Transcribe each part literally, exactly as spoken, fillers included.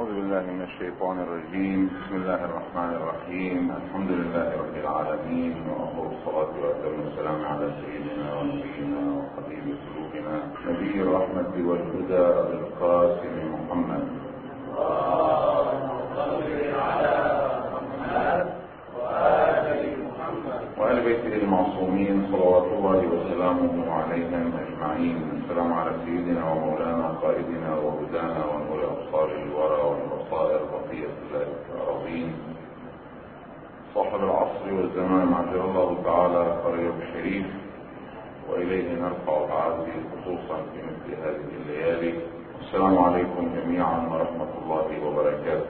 أعوذ بالله من الشيطان الرجيم. بسم الله الرحمن الرحيم. الحمد لله رب العالمين، وأفضل الصلاة وأتم السلام على سيدنا ونبينا وحبيب قلوبنا نبي الرحمة والهدى أبي القاسم محمد. اللهم صل على محمد وآل محمد وآل بيته المعصومين صلوات الله وسلامه عليهم أجمعين. السلام على سيدنا ومولانا قائدنا وهدانا ونور أبصار الورى والبصائر بقية الله العظيم صاحب العصر والزمان عجل الله تعالى فرجه الشريف، وإليه نرفع العازي خصوصا في مثل هذه الليالي. السلام عليكم جميعا ورحمة الله وبركاته.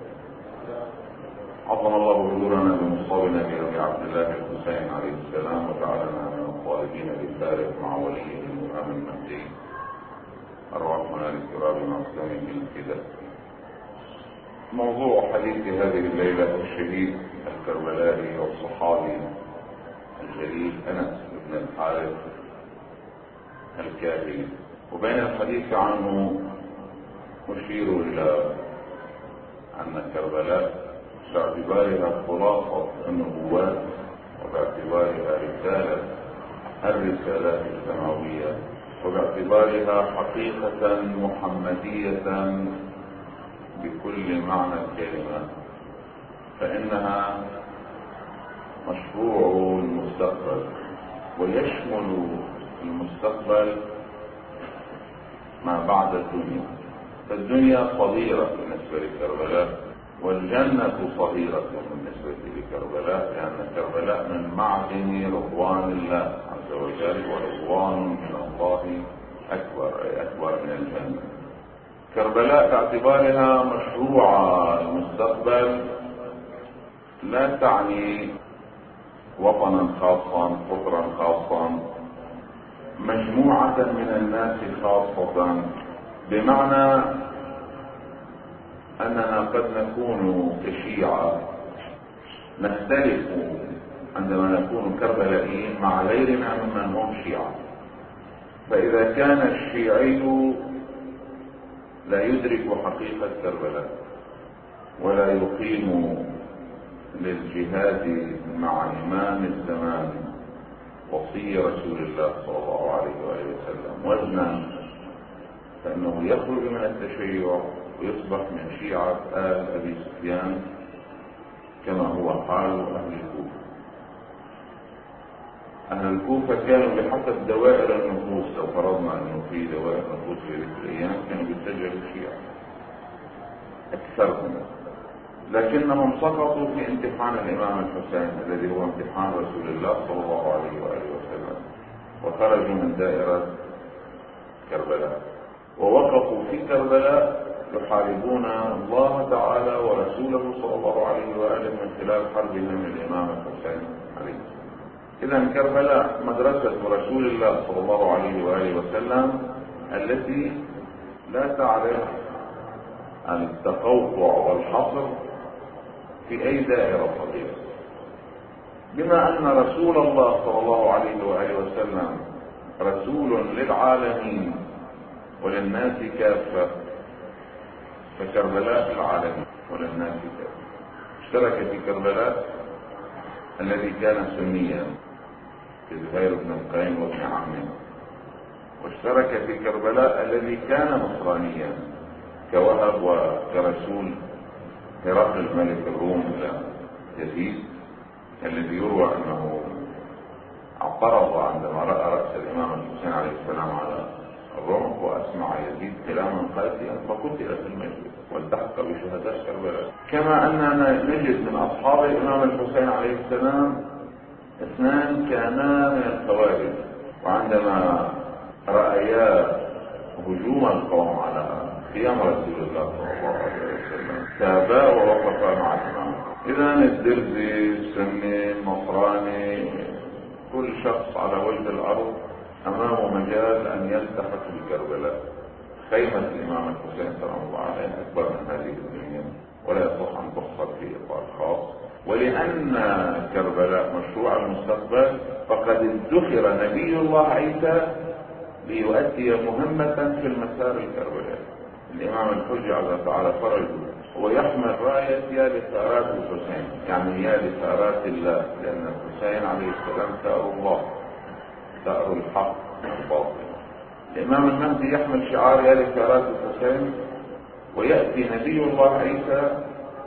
عظم الله حضورنا بمصابنا بأبي عبد الله الحسين عليه السلام، وجعلنا من الطالبين بالفارق مع وليه الإمام المهدي. أرواحنا للتراب معصوم بالفداء. موضوع حديث هذه الليلة الشهيد الكربلائي والصحابي الجليل أنس بن الحارث الكاهلي. وبين الحديث عنه أشير إلى أن كربلاء باعتبارها خلاصة النبوات، وباعتبارها رسالة الرسالات السماوية، وباعتبارها حقيقة محمدية بكل معنى الكلمة، فإنها مشروع المستقبل، ويشمل المستقبل ما بعد الدنيا. فالدنيا صغيرة بالنسبة لكربلاء، والجنة صغيرة بالنسبة لكربلاء، لأن كربلاء من معدن رضوان الله عز وجل، ورضوان من الله أكبر، أي أكبر من الجنة. كربلاء باعتبارها مشروع المستقبل لا تعني وطنا خاصا، قطرا خاصا، مجموعة من الناس خاصة، بمعنى أننا قد نكون كشيعة نختلف عندما نكون كربلائيين مع غيرنا ممن هم شيعة. فإذا كان الشيعي لا يدرك حقيقة كربلاء ولا يقيم للجهاد مع إمام الزمان وصي رسول الله صلى الله عليه وآله وسلم وزنا، فإنه يخرج من التشيع ويصبح من شيعة آل أبي سفيان كما هو حال أهل الكوفة. أهل الكوفة كانوا بحسب دوائر النفوس، لو فرضنا أنه في دوائر نفوس في ذلك الأيام كانوا بيتجهوا الشيعة أكثرهم، لكنهم سقطوا في امتحان الإمام الحسين الذي هو امتحان رسول الله صلى الله عليه وآله وسلم، وخرجوا من دائرة كربلاء ووقفوا في كربلاء يحاربون الله تعالى ورسوله صلى الله عليه وآله من خلال حربهم الإمام الحسين عليه السلام. إذن كربلاء مدرسة رسول الله صلى الله عليه وآله وسلم التي لا تعرف التقوقع والحصر في أي دائرة صغيرة، بما أن رسول الله صلى الله عليه وآله وسلم رسول للعالمين وللناس كافة، فكربلاء العالمين وللناس كافة. اشترك في كربلاء الذي كان سنيا كزهير بن القيم وابن عمه، واشترك في كربلاء الذي كان نصرانيا كوهب وكرسول هرقل ملك الروم إلى يزيد، الذي يروى أنه اعترض عندما رأى رأس الإمام الحسين عليه السلام على الرمح، وأسمع يزيد كلاما قاسيا فقتل في المجلس والتحق بشهداء كربلاء. كما أننا نجد من أصحاب الإمام الحسين عليه السلام اثنان كانا من الخوارج، وعندما رأيا هجوم القوم على خيام رسول الله صلى الله عليه وسلم تابا ووقفا مع الإمام. إذن الدرزي، السني، النصراني، كل شخص على وجه الأرض أمامه مجال أن يلتحق بكربلاء. خيمة الإمام الحسين سلام الله عليه أكبر من هذه الدنيا، ولا يصح أن تحصر في إطار خاص. ولأن كربلاء مشروع المستقبل، فقد ادخر نبي الله عيسى ليؤدي مهمة في المسار الكربلائي. الإمام الحجة على تعالى فرجه هو يحمل راية يا لثارات الحسين، يعني يا لثارات الله، لأن الحسين عليه السلام ثأر الله، ثأر الحق الباطل. الإمام المهدي يحمل شعار يا لثارات الحسين، ويأتي نبي الله عيسى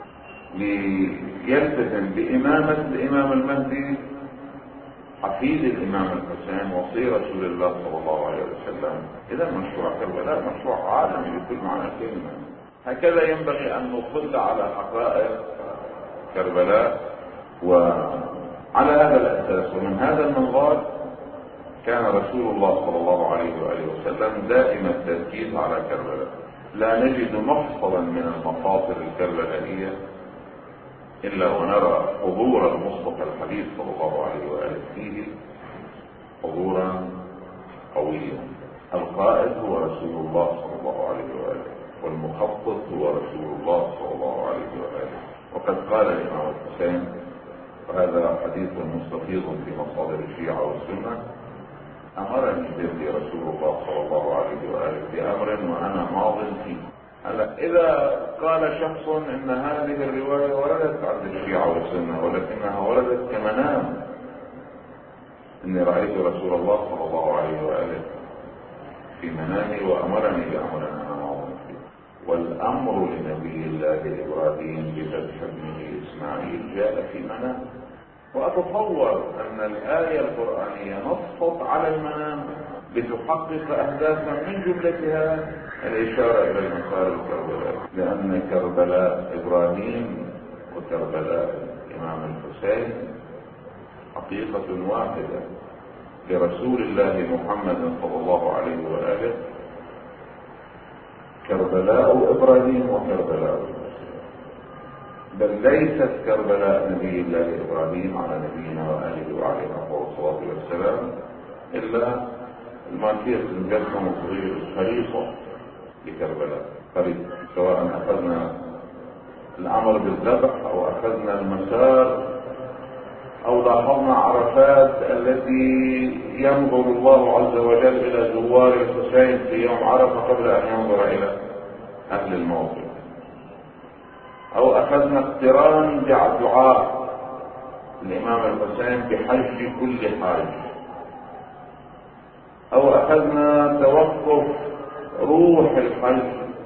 ليلتزم بإمامة الإمام المهدي حفيد الإمام الحسين وصي رسول الله صلى الله عليه وسلم. إذا مشروع كربلاء مشروع عالمي بكل معنى الكلمة. هكذا ينبغي أن نطل على حقائق كربلاء، وعلى هذا الأساس ومن هذا المنظار كان رسول الله صلى الله عليه وآله وسلم دائم التركيز على كربلاء. لا نجد مفصلا من المفاصل الكربلائية إلا ونرى حضور المصطفى الحبيب صلى الله عليه وآله فيه حضورا قويا. القائد هو رسول الله صلى الله عليه وآله، والمخطط هو رسول الله صلى الله عليه وآله. وقد قال الإمام الحسين، وهذا حديث مستفيض في مصادر الشيعة والسنة: أمرني به رسول الله صلى الله عليه وآله بأمر وأنا ماض فيه. هلا إذا قال شخص إن هذه الرواية وردت عند الشيعة والسنة ولكنها وردت كمنام، إني رأيت رسول الله صلى الله عليه وآله في منامي وأمرني بأمر أنا ماض فيه. والأمر لنبي الله إبراهيم بذبح ابنه إسماعيل جاء في منام. وأتصور أن الآية القرآنية نصت على المنام لتحقق أهدافا من جملتها الإشارة إلى المسار الكربلاء، لأن كربلاء إبراهيم وكربلاء الإمام الحسين حقيقة واحدة لرسول الله محمد صلى الله عليه وآله. كربلاء إبراهيم وكربلاء الحسين، بل ليست كربلاء نبي الله إبراهيم على نبينا وآله وعليه الصلاة والسلام إلا المالكية الجسم الصغير الخليصة لكربلاء قريب، سواء أخذنا الأمر بالذبح أو أخذنا المسار أو لاحظنا عرفات التي ينظر الله عز وجل إلى زوار الحسين في يوم عرفة قبل أن ينظر إلى أهل الموقف، أو أخذنا اقتران دعاء الإمام الحسين بحج كل حاج، أو أخذنا توقف روح الحج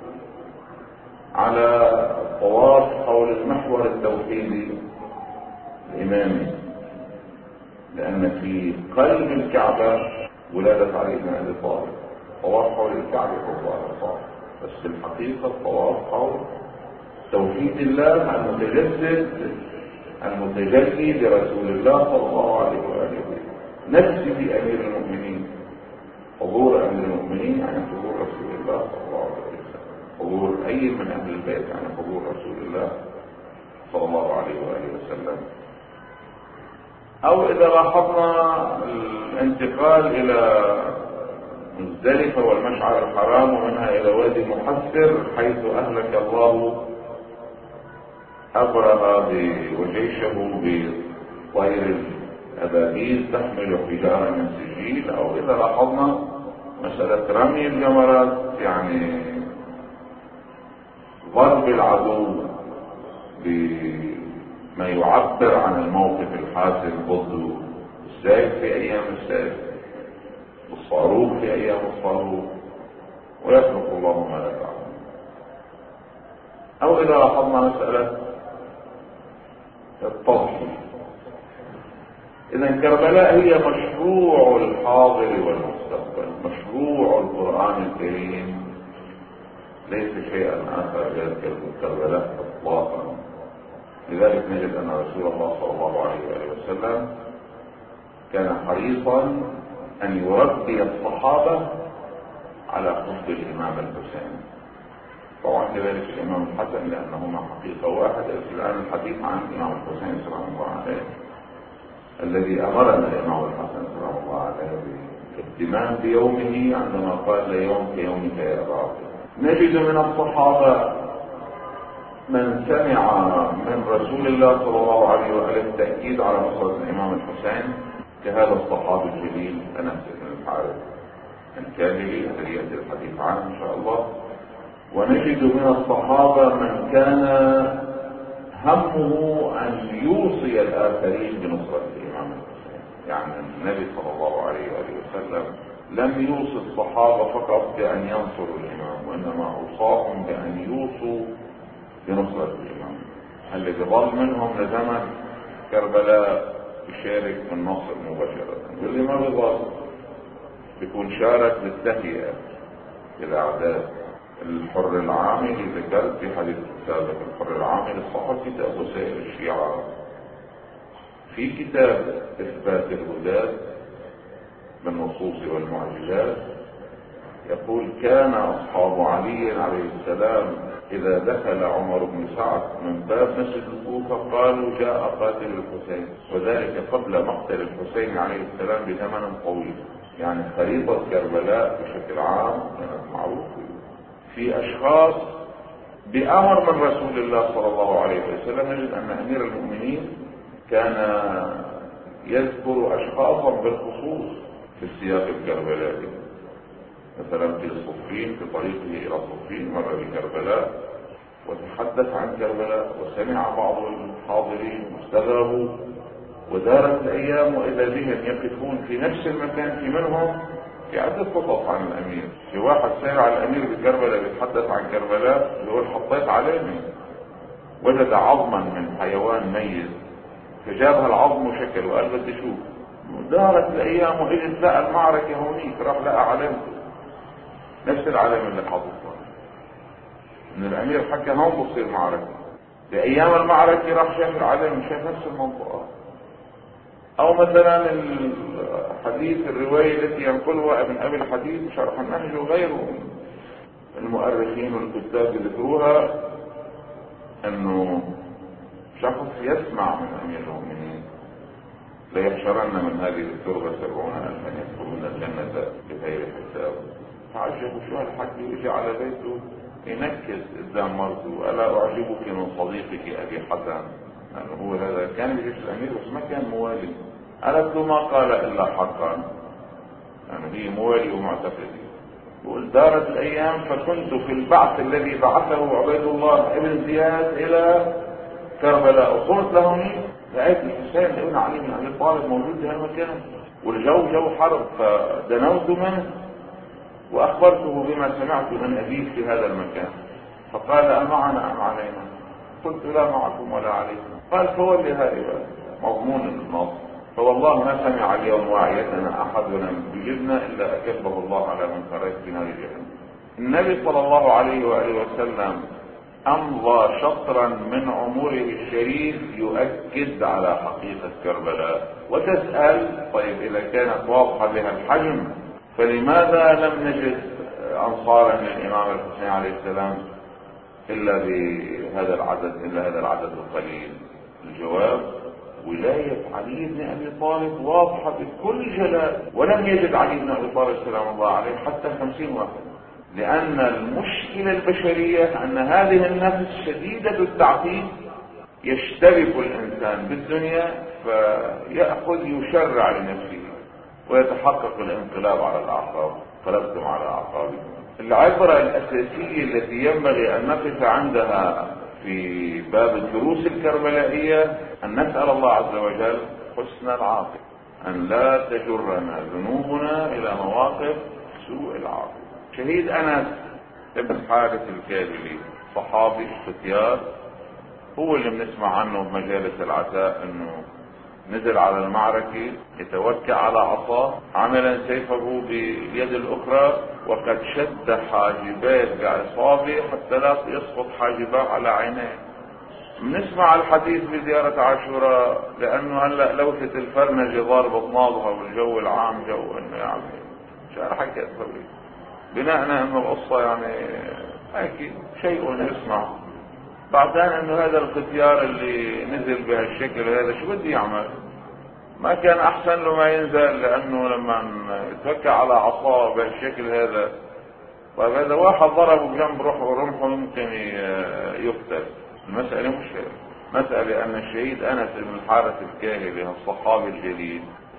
على طواف حول المحور التوحيدي الإمامي، لأن في قلب الكعبة ولادة علي بن أبي طالب. طواف حول الكعبة هو بس في الحقيقة طواف حول توحيد الله المتجسد المتجلي لرسول الله صلى الله عليه وآله. نفس في أمير المؤمنين، حضور أمير المؤمنين يعني حضور رسول الله صلى الله عليه وسلم، حضور أي من أهل البيت يعني حضور رسول الله صلى الله عليه وآله وسلم. أو إذا لاحظنا الانتقال إلى مزدلفة والمشعر الحرام ومنها إلى وادي محسر حيث أهلك الله أبرهة وجيشه بطير الأبابيل تحمل حجارة من سجيل. أو إذا لاحظنا مسألة رمي الجمرات يعني ضرب العدو بما يعبر عن الموقف الحاسم ضده، السيف في أيام السيف والصاروخ في أيام الصاروخ، ويخلق الله ما لا تعلم. أو إذا لاحظنا مسألة التضحية. إذا كربلاء هي مشروع الحاضر والمستقبل، مشروع القرآن الكريم، ليس شيئا آخر غير كربلاء إطلاقا. لذلك نجد أن رسول الله صلى الله عليه وآله وسلم كان حريصا أن يربي الصحابة على حب الإمام الحسين. طبعا كذلك الإمام الحسن لأنهما حقيقة واحدة. الآن الحديث عن الإمام الحسين سلام الله عليه الذي أمرنا الإمام الحسن سلام الله عليه بالاهتمام بيومه عندما قال ليوم كيومك يا أبا عبد. نجد من الصحابة من سمع من رسول الله صلى الله عليه وآله التأكيد على نصرة الإمام الحسين كهذا الصحابي الجليل أنس بن الحارث الكاهلي الذي يأتي الحديث عنه إن شاء الله، ونجد من الصحابة من كان همه أن يوصي الآخرين بنصرة الإمام الحسين. يعني النبي صلى الله عليه وآله وسلم لم يوصي الصحابة فقط بأن ينصروا الإمام، وإنما أوصاهم بأن يوصوا بنصرة الإمام. اللي ظل منهم لزمن كربلاء يشارك في النصر مباشرة، واللي ما بظل يكون شارك بالتهيئة للأعداء. الحر العامل اللي ذكرت في حديث السابق، الحر العامل الصحف كتاب وسائل الشيعة. في كتاب إثبات الهداة بالنصوص والمعجزات يقول: كان أصحاب علي عليه السلام إذا دخل عمر بن سعد من باب مسجد الكوفة قالوا: جاء قاتل الحسين، وذلك قبل مقتل الحسين عليه السلام بزمن طويل. يعني خريطة كربلاء بشكل عام كانت معروفة. في أشخاص بأمر من رسول الله صلى الله عليه وسلم نجد أن أمير المؤمنين كان يذكر أشخاصا بالخصوص في السياق الكربلائي. مثلا في الصفين، في طريقه إلى الصفين مر بكربلاء وتحدث عن كربلاء، وسمع بعض الحاضرين واستغربوا، ودارت الأيام وإذا بهم يقفون في نفس المكان. في منهم في عدة قطط عن الأمير. في واحد سمع الأمير بكربلاء بيتحدث عن كربلاء يقول: حطيت علامة، وجد عظما من حيوان ميت فجابها العظم وشكل وقال: بدي اشوف. دارت الأيام وإجت لقى المعركة هونيك، راح لقى علامته نفس العلامة اللي حاططها ان الأمير حكى هون بصير معركة. بأيام المعركة راح شاف العلامة، شاف نفس المنطقة. او مثلا الحديث الرواية التي ينقلها ابن ابي الحديث شرح النهج وغيره المؤرخين والكتاب يذكروها، انه شخص يسمع من امير المؤمنين: ليحشرن من هذه التربة سبعون الفا يدخلون الجنة بغير حساب. فعجبوا شو هالحكي، ويجي على بيته ينكس قدام مرته: الا اعجبك من صديقك ابي حسن؟ يعني هو هذا كان بجيش الامير بس ما كان موالي. قالت له: ما قال الا حقا. يعني هي موالي ومعتقدي. بقول: دارت الايام فكنت في البعث الذي بعثه عبيد الله ابن زياد الى كربلاء، وصلت لهوني لقيت الحسين ابن علي بن ابي طالب موجود في هالمكان، والجو جو حرب. فدنوت منه واخبرته بما سمعت من ابيك في هذا المكان. فقال: امعنا ام علينا؟ قلت: لا معكم ولا عليكم. قال: فولي هذه مضمون النص: فوالله ما سمع اليوم واعيتنا احد ولم يجبنا الا اكبه الله على منكرات في نار جهنم. النبي صلى الله عليه واله وسلم امضى شطرا من عمره الشريف يؤكد على حقيقة كربلاء. وتسأل: طيب اذا كانت واضحة بها الحجم فلماذا لم نجد انصارا للامام الحسين عليه السلام الا بهذا العدد الا هذا العدد القليل؟ الجواب: ولاية علي بن ابي طالب واضحة بكل جلاء، ولم يجد علي بن ابي طالب سلام الله عليه حتى خمسين واحد. لان المشكلة البشرية ان هذه النفس شديدة التعقيد، يشترك الانسان بالدنيا فيأخذ يشرع لنفسه ويتحقق الانقلاب على الاعقاب. قلبتم على اعقابكم. العبرة الاساسية التي ينبغي ان نقف عندها في باب الدروس الكربلائية ان نسأل الله عز وجل حسن العاقبة، ان لا تجرنا ذنوبنا الى مواقف سوء العاقبة. شهيد انس ابن حارث الكاهلي صحابي اختيار، هو اللي بنسمع عنه بمجالس العزاء انه نزل على المعركة يتوكى على عصاه عملا سيفه باليد الاخرى، وقد شد حاجبات بعصابه حتى لا يسقط حاجباه على عينيه. بنسمع الحديث بزيارة عاشوراء لانه هلا لوثة الفرنجة ضاربة ناظرة والجو العام جو انه يعني شو حكى تسوي بناء انه القصة يعني هيك شيء يسمع. بعدين انه هذا الختيار اللي نزل بهالشكل هذا شو بده يعمل؟ ما كان احسن له ما ينزل؟ لانه لما يتوكى على عصاه بهالشكل هذا، طيب هذا واحد ضربه بجنب روحه ورمحه ممكن يقتل. المسألة مش هيك. مسألة ان الشهيد انس بن الحارث الكاهلي الصحابي الجليل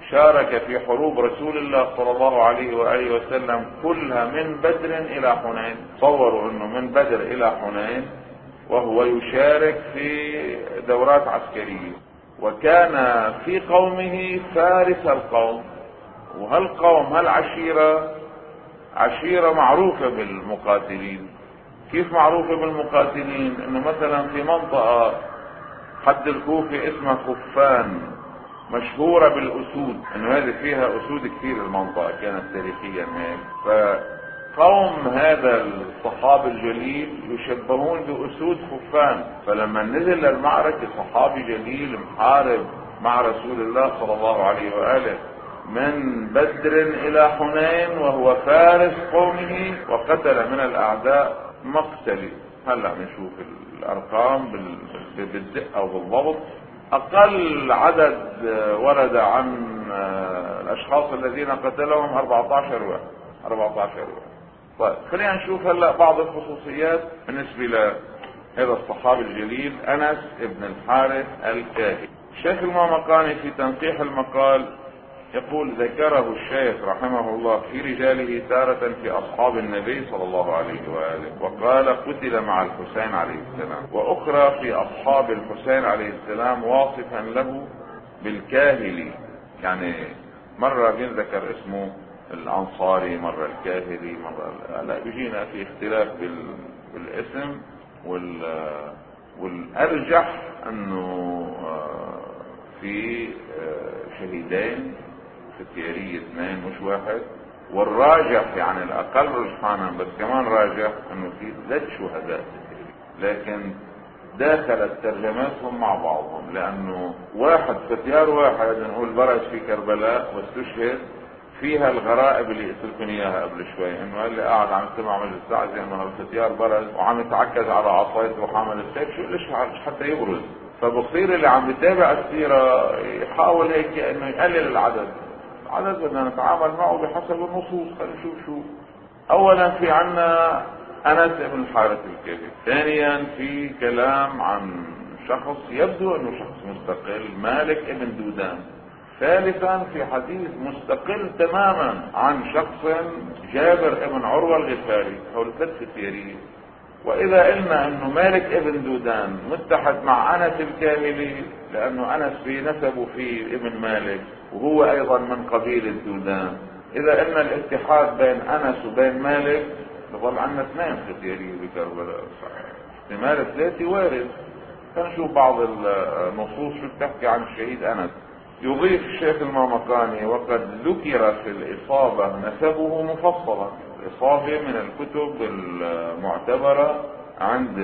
شارك في حروب رسول الله صلى الله عليه وآله وسلم كلها من بدر إلى حنين. تصوروا أنه من بدر إلى حنين وهو يشارك في دورات عسكرية، وكان في قومه فارس القوم. وهالقوم هالعشيرة عشيرة معروفة بالمقاتلين. كيف معروفة بالمقاتلين؟ انه مثلا في منطقة حد الكوفة اسمها خفان، مشهورة بالاسود، انه هذه فيها اسود كثير. المنطقة كانت تاريخيا هيك. فقوم هذا الصحابي الجليل يشبهون باسود خفان. فلما نزل للمعركة صحابي جليل محارب مع رسول الله صلى الله عليه وآله من بدر الى حنين وهو فارس قومه، وقتل من الاعداء مقتل. هلا نشوف الارقام بالدقه وبالضبط. اقل عدد ورد عن الاشخاص الذين قتلهم أربعة عشر واحد. أربعة عشر واحد. طيب خلينا نشوف هلا بعض الخصوصيات بالنسبه لهذا الصحابي الجليل انس ابن الحارث الكاهلي. الشيخ المامقاني في تنقيح المقال يقول: ذكره الشيخ رحمه الله في رجاله تارة في أصحاب النبي صلى الله عليه وآله، وقال: قتل مع الحسين عليه السلام، وأخرى في أصحاب الحسين عليه السلام واصفا له بالكاهلي. يعني مرة بينذكر اسمه الأنصاري، مرة الكاهلي، مرة لا، بيجينا في اختلاف بالاسم. والأرجح أنه في شهيدين في التيارية اثنين مش واحد. والراجح يعني الاقل رجحانا بس كمان راجح انه في ثلاث شهداء في التيارية، لكن داخلت ترجماتهم مع بعضهم، لانه واحد فتيار واحد نقول برز في كربلاء واستشهد فيها الغرائب اللي قلت لكم اياها قبل شوي، انه اللي قاعد عم يستمع مجلس تعزية انه الفتيار برز وعم يتعكز على عصايته وحامل السيف، شو ليش حتى يبرز؟ فبصير اللي عم يتابع السيرة يحاول هيك انه يقلل العدد. العدد بدنا نتعامل معه بحسب النصوص. خلينا نشوف شو. اولا في عنا انس بن الحارث الكاهلي. ثانيا في كلام عن شخص يبدو انه شخص مستقل، مالك ابن دودان. ثالثا في حديث مستقل تماما عن شخص جابر ابن عروة الغفاري. هول ثلاث سيرين. واذا قلنا انه مالك ابن دودان متحد مع انس الكاهلي، لانه انس في نسبه في ابن مالك وهو ايضا من قبيلة دودان، اذا قلنا الاتحاد بين انس وبين مالك بظل عنا اثنين ختيارية بكربلاء. احتمال ثلاثة وارد. فنشوف بعض النصوص شو بتحكي عن الشهيد انس. يضيف الشيخ المامقاني: وقد ذكر في الاصابة نسبه مفصلا. الاصابة من الكتب المعتبرة عند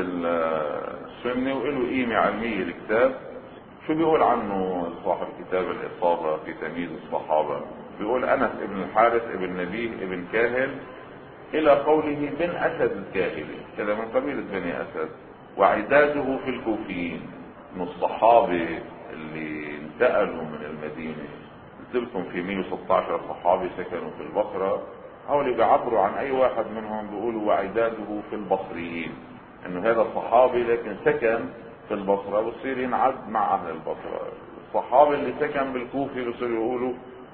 السنة وله قيمة علمية الكتاب. شو بيقول عنه صاحب كتاب الاصابة في تمييز الصحابة؟ بيقول: انس ابن الحارث ابن نبيه ابن كاهل الى قوله بن اسد الكاهلي، كذا من قبيلة بني اسد، وعداده في الكوفيين، من الصحابة اللي انتقلوا من المدينة. قلت لكم في مئة وستة عشر صحابي سكنوا في البصرة. هؤلاء بيعبروا عن اي واحد منهم بيقولوا وعداده في البصريين، انه هذا صحابي لكن سكن في البصرة، بصير ينعد مع اهل البصرة. الصحابي اللي سكن بالكوفي بصير يقولوا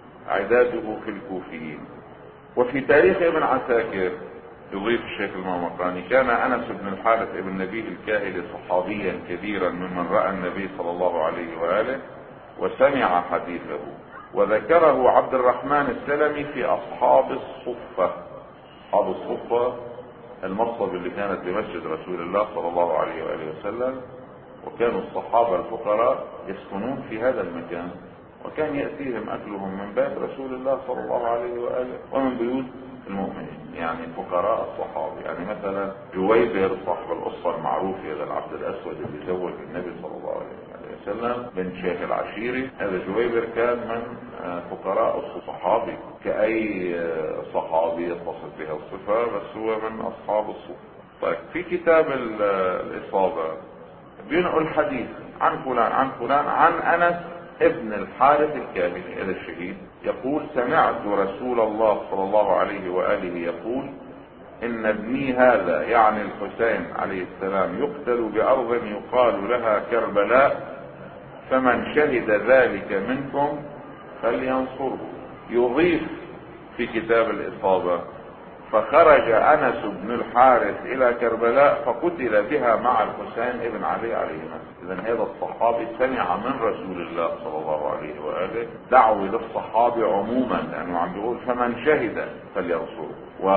عداده في الكوفيين. وفي تاريخ ابن عساكر يضيف الشيخ المامقاني: كان انس بن الحارث ابن نبيه الكاهلي صحابيا كبيرا ممن راى النبي صلى الله عليه واله وسمع حديثه. وذكره عبد الرحمن السلمي في اصحاب الصفة. اصحاب الصفة المصب اللي كانت بمسجد رسول الله صلى الله عليه واله وسلم، وكانوا الصحابة الفقراء يسكنون في هذا المكان، وكان يأتيهم أكلهم من بيت رسول الله صلى الله عليه وآله ومن بيوت المؤمنين، يعني فقراء الصحابة. يعني مثلا جويبر صاحب القصة المعروف هذا العبد الأسود اللي زوج النبي صلى الله عليه وسلم بن شيخ العشيري، هذا جويبر كان من فقراء الصحابي كأي صحابي يتصف بها الصفة، بس هو من أصحاب الصفة. طيب في كتاب الإصابة بينقل حديث عن فلان عن فلان عن أنس ابن الحارث الكاهلي هذا الشهيد، يقول: سمعت رسول الله صلى الله عليه وآله يقول: إن ابني هذا يعني الحسين عليه السلام يقتل بأرض يقال لها كربلاء، فمن شهد ذلك منكم فلينصره. يضيف في كتاب الإصابة: فخرج أنس بن الحارث إلى كربلاء فقتل بها مع الحسين ابن علي عليه السلام. إذن هذا الصحابي سمع من رسول الله صلى الله عليه وآله دعوة للصحابي عموما، لأنه عم بيقول فمن شهد فلينصره.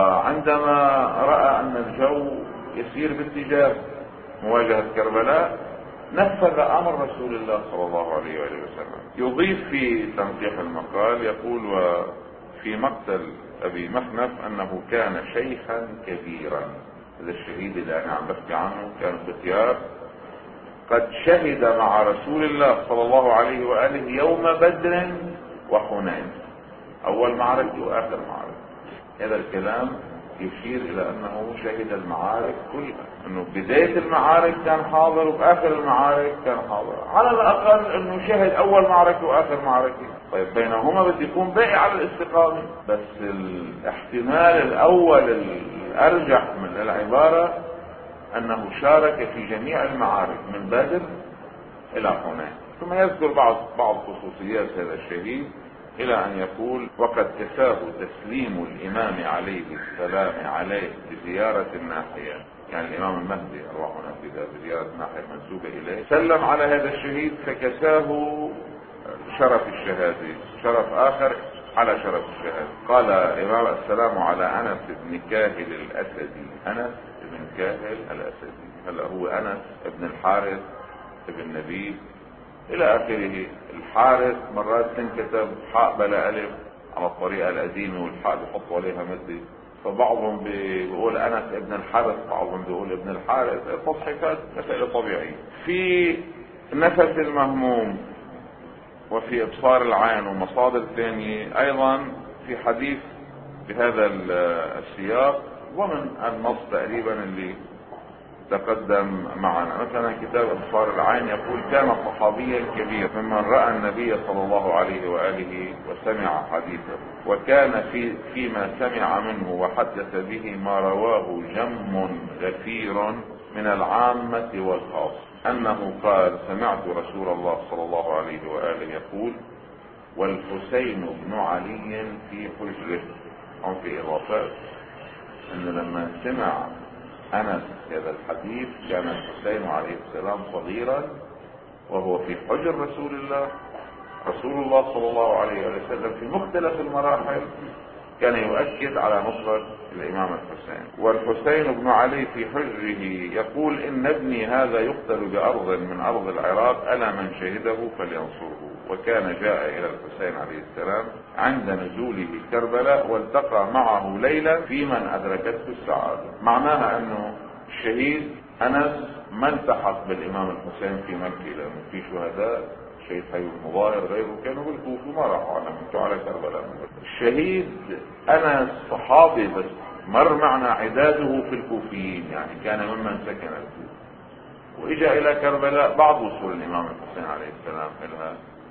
وعندما رأى أن الجو يسير باتجاه مواجهة كربلاء نفذ أمر رسول الله صلى الله عليه وآله وسلم. يضيف في تنقيح المقال يقول: وفي مقتل أبي محنف أنه كان شيخا كبيرا. هذا الشهيد اللي أنا عم بحكي عنه كان ختيار قد شهد مع رسول الله صلى الله عليه وآله يوم بدر وحنين، أول معركة وآخر معركة. هذا الكلام يشير إلى أنه شهد المعارك كلها، أنه بداية المعارك كان حاضر وبآخر المعارك كان حاضر، على الأقل أنه شهد أول معركة وآخر معركة. طيب بينهما بده يكون باقي على الاستقامة، بس الاحتمال الأول الأرجح من العبارة أنه شارك في جميع المعارك من بدر إلى حنين. ثم يذكر بعض بعض خصوصيات هذا الشهيد إلى أن يقول: وقد كفاه تسليم الإمام عليه السلام عليه بزيارة الناحية، يعني الإمام المهدي أرواحنا بزيارة الناحية منسوبة إليه، سلم على هذا الشهيد فكساه شرف الشهادة، شرف آخر على شرف الشهادة. قال إمام: السلام على أنس بن كاهل الأسدي. أنس بن كاهل الأسدي، هلا هو أنس بن الحارث بن نبيل إلى آخره. الحارث مرات تنكتب حاء بلا ألف على الطريقة القديمة، والحاء بيحطوا عليها مدة، فبعضهم بيقول أنس ابن الحارث، بعضهم بيقول ابن الحارث. تصحيفات مسألة طبيعية. في نفس المهموم وفي إبصار العين ومصادر ثانية أيضا في حديث بهذا السياق، ومن النص تقريبا اللي تقدم معنا. مثلا كتاب إبصار العين يقول: كان صحابيا كبير ممن رأى النبي صلى الله عليه وآله وسمع حديثه، وكان في فيما سمع منه وحدث به ما رواه جم غفير من العامة والخاص، أنه قال: سمعت رسول الله صلى الله عليه وآله يقول: والحسين بن علي في حجره. هم في إضافات أن لما سمع أنس هذا الحديث كان الحسين عليه السلام صغيرا وهو في حجر رسول الله. رسول الله صلى الله عليه وسلم في مختلف المراحل كان يؤكد على نصرة الإمام الحسين. والحسين بن علي في حجره يقول: إن ابني هذا يقتل بأرض من أرض العراق، ألا من شهده فلينصره. وكان جاء إلى الحسين عليه السلام عند نزوله كربلاء والتقى معه ليلا في من أدركته السعادة. معناها أنه الشهيد أنس ما التحق بالإمام الحسين في مكة، لأنه في شهداء شهيد حي المظاهر غيره كانوا بالكوفة ما راحوا على مكة على كربلاء. الشهيد أنس صحابي بس مر معنا عداده في الكوفيين، يعني كان ممن سكن الكوفة، وإجا إلى كربلاء بعد وصول الإمام الحسين عليه السلام إلها.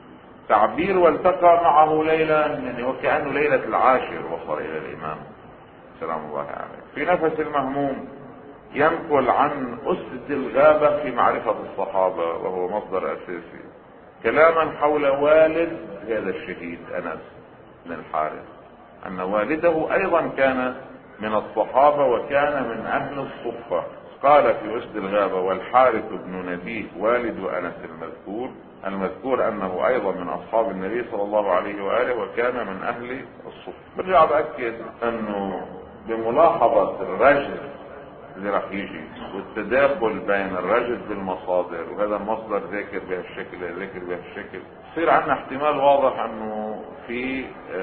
تعبير والتقى معه ليلة يعني وكأنه ليلة العاشر وصل إلى الإمام سلام الله عليه. في نفس المهموم ينقل عن أسد الغابة في معرفة الصحابة، وهو مصدر أساسي، كلاما حول والد هذا الشهيد أنس بن الحارث، أن والده أيضا كان من الصحابة وكان من أهل الصفة. قال في أسد الغابة: والحارث بن نبيه والد أنس المذكور، المذكور أنه أيضا من أصحاب النبي صلى الله عليه وآله وكان من أهل الصفة. برجع بأكد أنه بملاحظة الرجل اللي راح يجي والتداخل بين الرجل بالمصادر، وهذا المصدر ذاكر بهالشكل ذاكر بهالشكل، يصير عندنا احتمال واضح انه في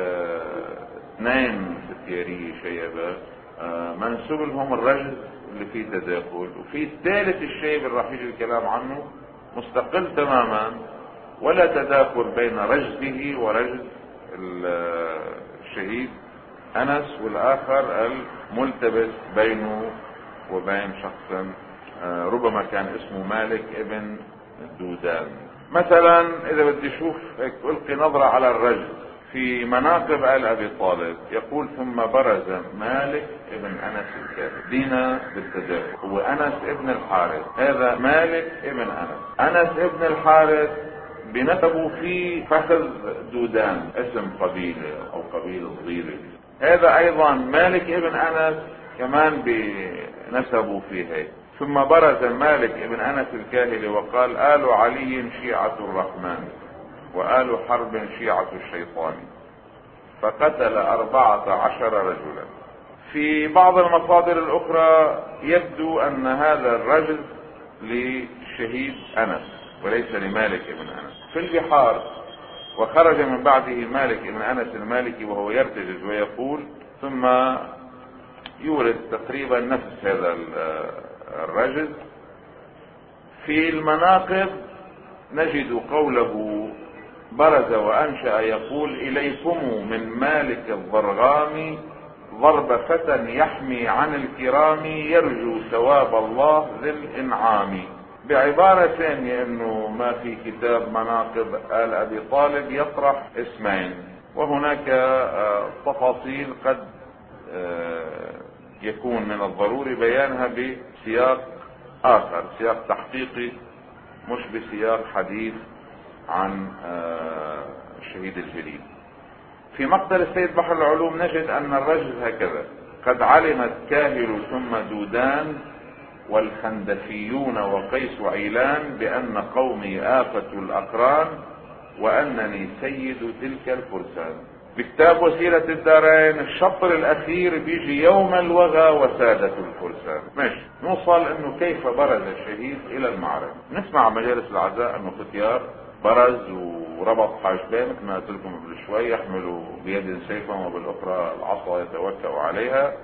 اثنين اه ستيارية شيبات اه منسوب لهم الرجل اللي فيه تداخل، وفي الثالث الشيب اللي راح يجي الكلام عنه مستقل تماما ولا تداخل بين رجله ورجل الشهيد أنس، والآخر الملتبس بينه وبين شخص ربما كان اسمه مالك ابن دودان. مثلا إذا بدي أشوف ألقي نظرة على الرجل في مناقب آل أبي طالب، يقول: ثم برز مالك ابن أنس الكاهل. دينا بالتداخل، هو أنس ابن الحارث، هذا مالك ابن أنس. أنس ابن الحارث بنسبه في فخذ دودان، اسم قبيلة او قبيلة صغيرة. هذا ايضا مالك ابن انس كمان بنسبه فيه. ثم برز مالك ابن انس الكاهلي وقال: آل علي شيعة الرحمن وآل حرب شيعة الشيطان، فقتل أربعة عشر رجلا. في بعض المصادر الأخرى يبدو أن هذا الرجل لشهيد أنس وليس لمالك ابن أنس. في البحار: وخرج من بعده مالك ابن أنس المالكي وهو يرتجز ويقول، ثم يورد تقريبا نفس هذا الرجل. في المناقب نجد قوله: برز وأنشأ يقول: إليكم من مالك الضرغام ضرب فتى يحمي عن الكرام يرجو ثواب الله ذي الإنعام. بعبارة ثانية انه ما في كتاب مناقب آل ابي طالب يطرح اسمين، وهناك تفاصيل قد يكون من الضروري بيانها بسياق اخر، سياق تحقيقي مش بسياق حديث عن الشهيد الجليل. في مقتل السيد بحر العلوم نجد ان الرجل هكذا: قد علمت كاهل ثم دودان والخندفيون وقيس عيلان بأن قومي آفة الأقران وأنني سيد تلك الفرسان. بكتاب وسيلة الدارين الشطر الأخير بيجي: يوم الوغى وسادة الفرسان. ماشي، نوصل انه كيف برز الشهيد الى المعركة. نسمع مجالس العزاء انه ختيار برز وربط حاجبين مثل ما قلت لكم قبل شوي، يحملوا بيد سيفا وبالاخرى العصا يتوكأ عليها.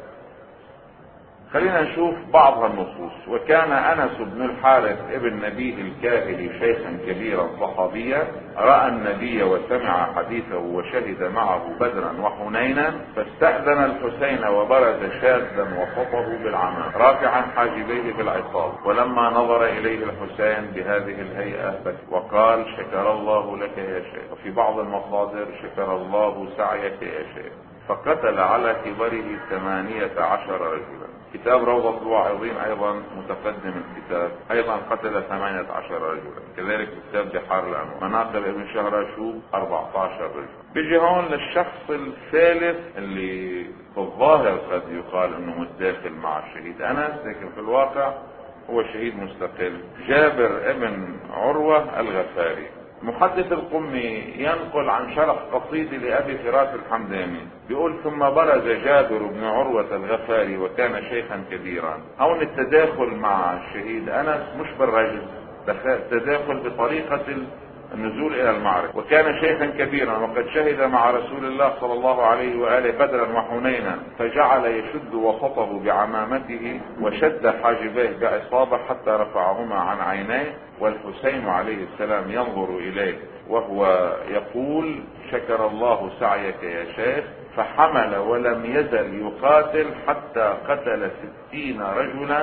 خلينا نشوف بعض النصوص. وكان انس بن الحارث ابن نبيه الكاهلي شيخا كبيرا صحابيا، راى النبي وسمع حديثه وشهد معه بدرا وحنينا، فاستأذن الحسين وبرز شاذا وسطه بالعمى رافعا حاجبيه بالعصاب، ولما نظر اليه الحسين بهذه الهيئة وقال: شكر الله لك يا شيخ. وفي بعض المصادر: شكر الله سعيك يا شيخ. فقتل على كبره ثمانية عشر رجلا. كتاب روضة الواعظين ايضا متقدم الكتاب ايضا قتل ثمانية عشر رجلا. كذلك كتاب بحار الانوار مناقب ابن شهراشوب أربعة عشر رجلا. بيجي هون للشخص الثالث اللي في الظاهر قد يقال انه متداخل مع الشهيد انس، لكن في الواقع هو شهيد مستقل: جابر ابن عروة الغفاري. محدث القمي ينقل عن شرح قصيدة لأبي فراس الحمداني بيقول: ثم برز جابر بن عروة الغفاري وكان شيخا كبيرا. هون التداخل مع الشهيد أنس مش بالرجل، تداخل بطريقة النزول إلى المعركة. وكان شيخا كبيرا وقد شهد مع رسول الله صلى الله عليه وآله بدرا وحنينا، فجعل يشد وسطه بعمامته وشد حاجبيه بعصابة حتى رفعهما عن عينيه، والحسين عليه السلام ينظر إليه وهو يقول: شكر الله سعيك يا شيخ. فحمل ولم يزل يقاتل حتى قتل ستين رجلا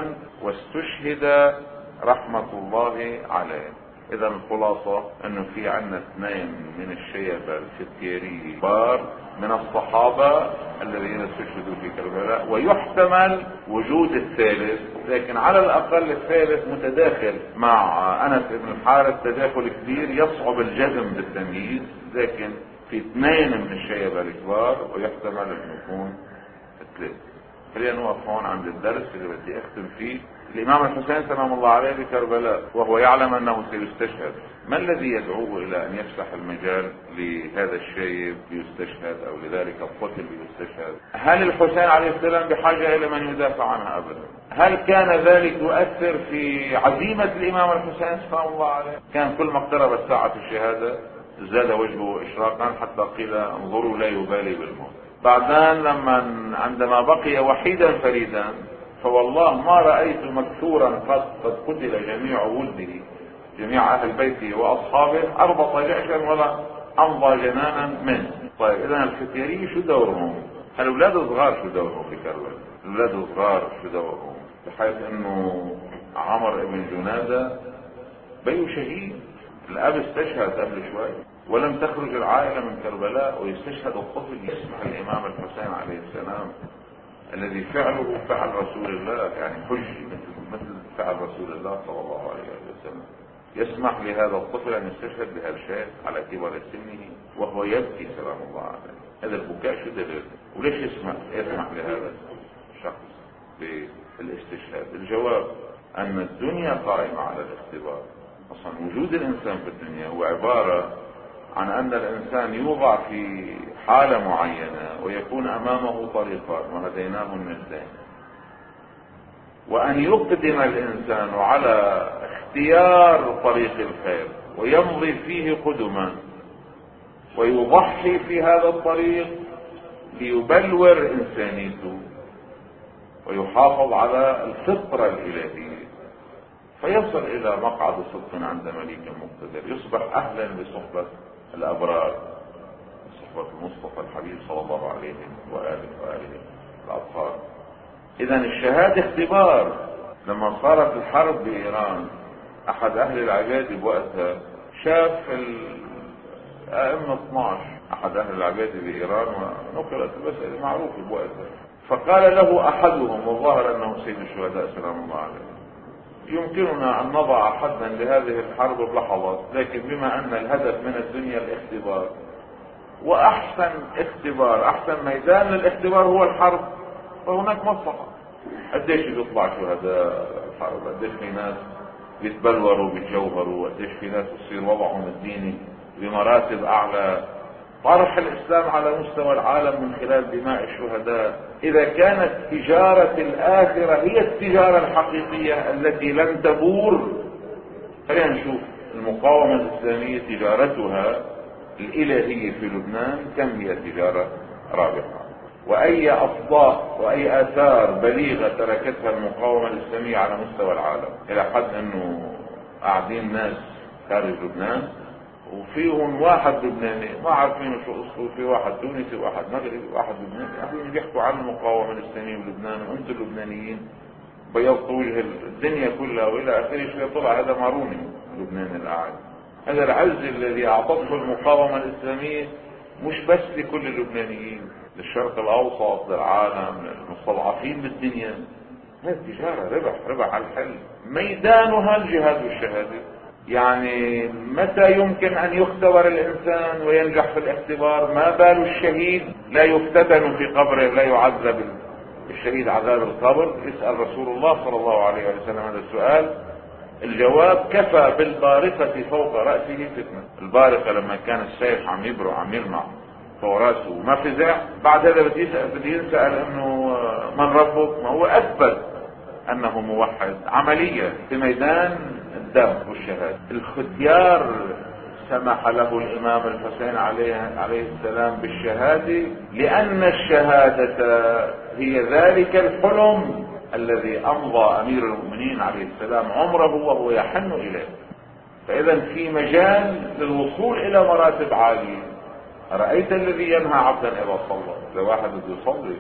واستشهد رحمة الله عليه. اذا الخلاصة انه في عنا اثنين من الشيبة الفتيري بار من الصحابة الذين استشهدوا في كربلاء، ويحتمل وجود الثالث، لكن على الاقل الثالث متداخل مع انس بن الحارث تداخل كبير يصعب الجزم بالتمييز، لكن في اثنين من الشيبة الكبار ويحتمل ان يكون الثالث. خلينا نوقف هون عند الدرس اللي بدي اختم فيه. الامام الحسين سلام الله عليه بكربلاء وهو يعلم انه سيستشهد، ما الذي يدعوه الى ان يفتح المجال لهذا الشيب ليستشهد او لذلك الطفل ليستشهد؟ هل الحسين عليه السلام بحاجة الى من يدافع عنها؟ ابدا. هل كان ذلك يؤثر في عزيمة الامام الحسين سلام الله عليه؟ كان كل ما اقتربت ساعة الشهادة زاد وجهه اشراقا حتى قيل: انظروا لا يبالي بالموت. بعدين لما عندما بقي وحيدا فريدا، فوالله ما رأيت مكثورا قد قد قتل جميع ولده جميع اهل بيته واصحابه اربط جأشا ولا امضى جنانا منه. طيب اذا الفتيري شو دورهم؟ الاولاد الصغار شو دورهم بكربلاء؟ الاولاد الصغار شو دورهم؟ بحيث انه عمر ابن جنادة بيو شهيد، الاب استشهد قبل شوي، ولم تخرج العائلة من كربلاء ويستشهد الطفل. يسمح الامام الحسين عليه السلام الذي فعله فعل رسول الله، يعني حج مثل مثل فعل رسول الله صلى الله عليه وسلم، يسمح لهذا الطفل أن يستشهد بهالشيء على كبر سنه وهو يبكي سلام الله عليه. هذا البكاء شو دليل؟ وليش يسمح يسمح لهذا الشخص بالاستشهاد؟ الجواب أن الدنيا قائمة على الاختبار. أصلا وجود الإنسان في الدنيا هو عبارة عن أن الإنسان يوضع في حالة معينة ويكون أمامه طريقان وهديناه النجدين، وأن يقدم الإنسان على اختيار طريق الخير ويمضي فيه قدما ويضحي في هذا الطريق ليبلور إنسانيته ويحافظ على الفطرة الإلهية، فيصل إلى مقعد صدق عند مليك مقتدر، يصبح أهلا بصحبة الأبرار، صحبة المصطفى الحبيب صلى الله عليه وآله وآله الأطهار. إذن الشهادة اختبار. لما صارت الحرب بإيران أحد أهل العبادة بوقتها شاف الأئمة اثناشر أحد أهل العبادة بإيران، ونقلت المسألة معروفة بوقتها، فقال له أحدهم، وظهر أنه سيد الشهداء سلام الله عليه: يمكننا أن نضع حدا لهذه الحرب بلحظات، لكن بما أن الهدف من الدنيا الاختبار، وأحسن اختبار أحسن ميدان للاختبار هو الحرب، فهناك مصلحة. قديش بيطلع شهداء الحرب، قديش في ناس بيتبلوروا بيتجوهروا، قديش في ناس بصير وضعهم الديني بمراتب أعلى. طرح الإسلام على مستوى العالم من خلال دماء الشهداء. إذا كانت تجارة الآخرة هي التجارة الحقيقية التي لن تبور، خلينا نشوف المقاومة الإسلامية تجارتها الإلهية في لبنان كم هي تجارة رابحة، وأي أصداء وأي آثار بليغة تركتها المقاومة الإسلامية على مستوى العالم، إلى حد أنه قاعدين ناس خارج لبنان وفيهم واحد لبناني ما عارفين شو قصته، في واحد تونسي واحد مغربي واحد لبناني، قاعدين بيحكوا عن المقاومة الإسلامية بلبنان، وأنتم اللبنانيين بيضتوا وجه الدنيا كلها والى اخره. شوي طلع هذا ماروني لبنان القاعد. هذا العز الذي اعطته المقاومة الإسلامية مش بس لكل اللبنانيين، للشرق الأوسط، للعالم، للمستضعفين بالدنيا. هذه تجارة ربح ربح على الحل. ميدانها الجهاد والشهادة. يعني متى يمكن أن يختبر الإنسان وينجح في الاختبار؟ ما بال الشهيد لا يفتتن في قبره، لا يعذب الشهيد عذاب القبر؟ يسأل رسول الله صلى الله عليه وسلم هذا السؤال، الجواب: كفى بالبارقة فوق رأسه فتنة. البارقة لما كان السيف عم يبرق عم يلمع فوق رأسه وما فزع، بعد هذا بده يسأل انه من ربك؟ ما هو اثبت انه موحد عمليا في ميدان الدم والشهادة. الختيار سمح له الامام الحسين عليه عليه السلام بالشهادة، لان الشهادة هي ذلك الحلم الذي امضى امير المؤمنين عليه السلام عمره وهو يحن اليه. فاذا في مجال للوصول الى مراتب عالية. رأيت الذي ينهى عبدا اذا صلى؟ اذا واحد بده يصلي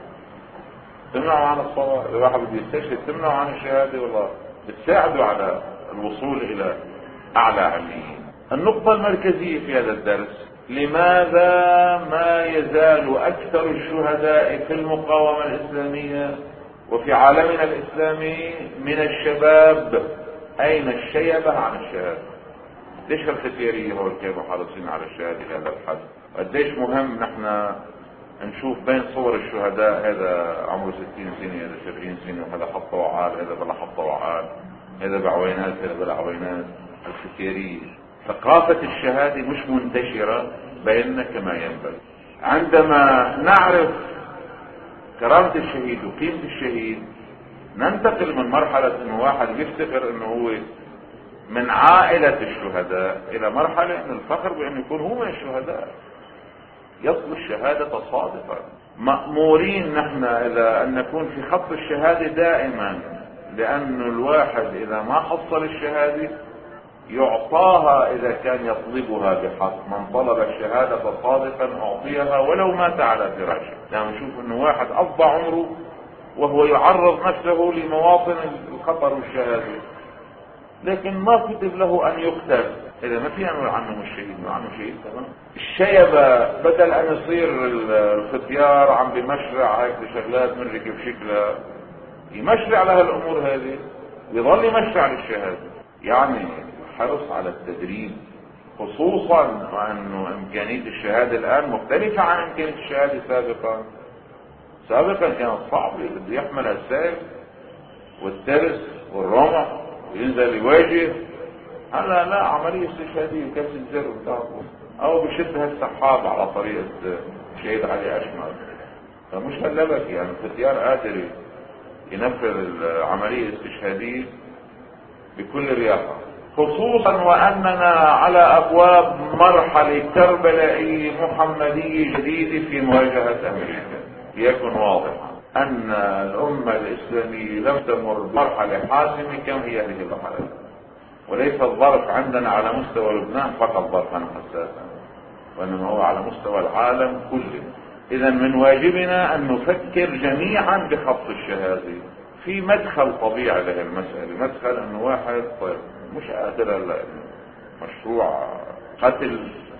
تمنعه عن الصلاة، اذا واحد بده يستشهد تمنعه عن الشهادة، والله بتساعده على الوصول الى اعلى عليين. النقطة المركزية في هذا الدرس: لماذا ما يزال اكثر الشهداء في المقاومة الاسلامية وفي عالمنا الاسلامي من الشباب اين الشيبة عن الشهادة؟ ليش الختيارية هو كانوا حريصين على الشهادة لهذا الحد؟ قديش مهم نحن نشوف بين صور الشهداء هذا عمره ستين سنة، هذا سبعين سنة، وهذا حطه وعال، هذا بلا حطه وعال، هذا بعوينات، هذا بلا عوينات. الختيارية ثقافة الشهادة مش منتشرة بيننا كما ينبغي. عندما نعرف كرامة الشهيد وقيمة الشهيد ننتقل من مرحلة انه واحد بيفتخر انه هو من عائلة الشهداء الى مرحلة من الفخر بانه يكون هو من الشهداء، يطلب الشهادة صادقا. مأمورين نحن الى ان نكون في خط الشهادة دائما، لان الواحد اذا ما حصل الشهادة يعطاها اذا كان يطلبها بحق. من طلب الشهادة صادقا اعطيها ولو مات على فراشه. يعني نشوف انه واحد قضى عمره وهو يعرض نفسه لمواطن الخطر والشهادة، لكن ما كتب له ان يقتل. اذا ما فينا نقول عنه مش شهيد، نقول عنه شهيد تمام. الشيبة بدل ان يصير الختيار عم بمشرع هيك بشغلات منركب شكلها، يمشرع لها الامور هذه، يظل يمشرع للشهادة. يعني الحرص على التدريب، خصوصا وأنه إمكانية الشهادة الآن مختلفة عن إمكانية الشهادة سابقا. سابقا كانت صعبة، بده يحمل السيف والترس والرمح وينزل يواجه. هلا لا، عملية استشهادية كاس الزر بتاعته، أو بشد هالسحاب على طريقة شهيد علي أشمل. فمش هلبك يعني الختيار قادر ينفذ العملية الاستشهادية بكل رياقة، خصوصا وأننا على أبواب مرحلة كربلائية محمدية جديدة في مواجهة أمريكا. ليكن واضحا أن الأمة الإسلامية لم تمر بمرحلة حاسمة كم هي هذه المرحلة، وليس الظرف عندنا على مستوى لبنان فقط ظرفا حساسا، وإنما هو على مستوى العالم كله. إذا من واجبنا أن نفكر جميعا بخط الشهادة في مدخل طبيعي له المسألة. مدخل أنه واحد طيب مش قادر هلا مشروع قتل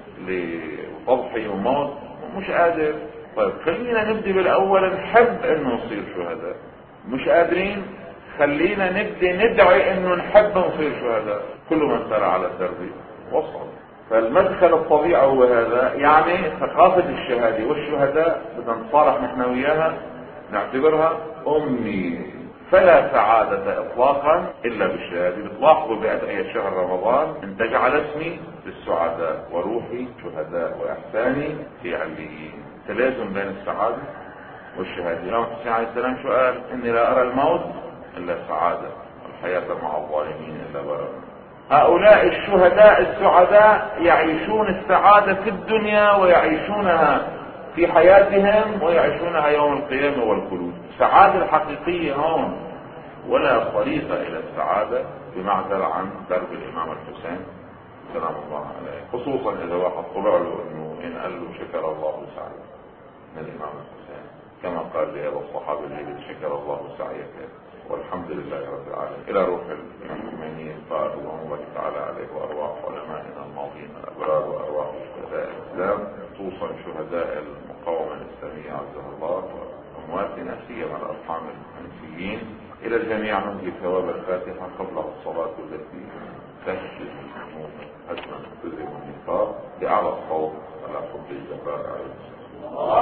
لتضحية وموت، مش قادر، طيب خلينا نبدي بالأول نحب أنه نصير شهداء. مش قادرين، خلينا نبدي ندعي أنه نحب نصير شهداء. كل من سار على الدرب وصل. فالمدخل الطبيعي هو هذا. يعني ثقافة الشهادة والشهداء بدنا نصالح نحن وياها، نعتبرها أمي. فلا سعادة إطلاقا إلا بالشهادة. بتلاحظوا بأدعية شهر رمضان أن تجعل اسمي للسعداء وروحي شهداء وإحساني في عليين. تلازم بين السعادة والشهادة. الإمام حسين عليه السلام شو قال؟ إني لا أرى الموت إلا سعادة والحياة مع الظالمين إلا برر. هؤلاء الشهداء السعداء يعيشون السعادة في الدنيا ويعيشونها في حياتهم ويعيشونها يوم القيامة والخلود. السعادة الحقيقية هون ولا طريقة إلى السعادة بمعزل عن درب الإمام الحسين سلام الله عليه، خصوصا إذا واحد طلع له إنه إن قال له شكر الله سعيه من الإمام الحسين، كما قال لهذا الصحابي الجليل شكر الله سعيك والحمد لله رب العالمين. إلى روح الإمام الخميني قال اللهم الله تعالى عليه وأرواح علمائنا الماضين الأبرار وأرواح شهداء الإسلام، خصوصا شهداء المقاومة الإسلامية عزها الله وأمواتنا سيما الأرحام المنسيين. إلى الجميع نهدي ثواب الفاتحة قبل الصلاة التي تهدي الهموم حسنا تذهب النفاق بأعلى الصوت على حب الجبار عليه السلام.